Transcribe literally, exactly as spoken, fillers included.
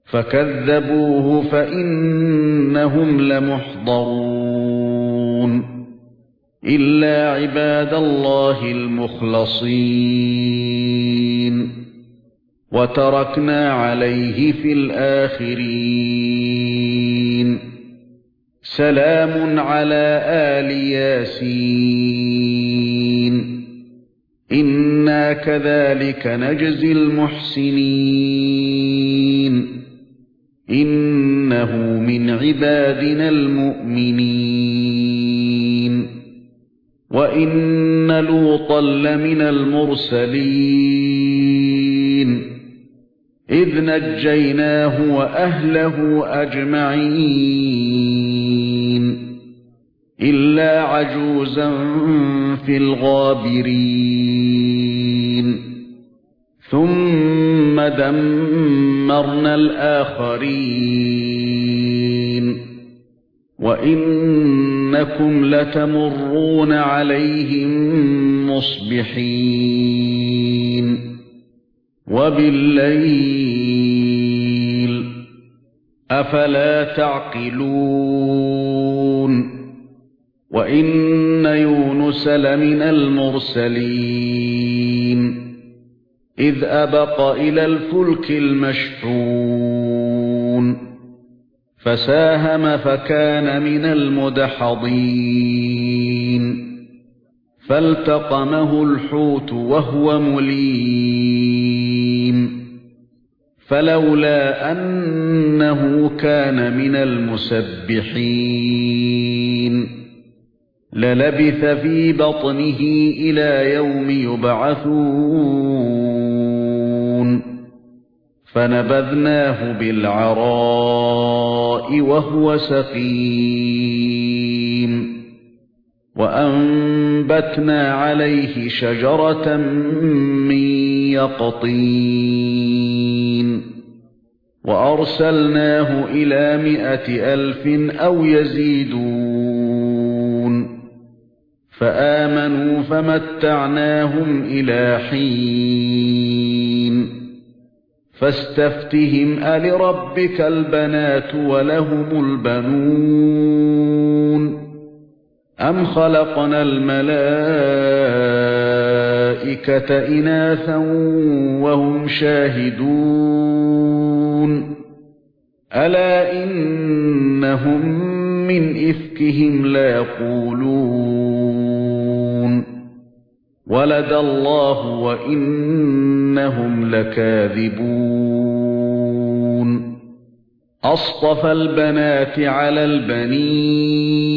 فكذبوه فإنهم لمحضرون إلا عباد الله المخلصين وتركنا عليه في الآخرين سلام على آل ياسين إنا كذلك نجزي المحسنين إنه من عبادنا المؤمنين وإن لوطا لمن المرسلين إذ نجيناه وأهله أجمعين إلا عجوزا في الغابرين ثم دمرنا الآخرين وإنكم لتمرون عليهم مصبحين وبالليل أفلا تعقلون وإن يونس لمن المرسلين إذ أبق إلى الفلك المشحون فساهم فكان من المدحضين فالتقمه الحوت وهو مليم فلولا أنه كان من المسبحين للبث في بطنه إلى يوم يبعثون فنبذناه بالعراء وهو سقيم وأنبتنا عليه شجرة من يقطين وأرسلناه إلى مائة ألف أو يزيدون فآمنوا فمتعناهم إلى حين فاستفتهم ألربك البنات ولهم البنون أم خلقنا الملائكة إناثا وهم شاهدون ألا إنهم من إفكهم ليقولون ولد الله وإنهم لكاذبون أصطفى البنات على البنين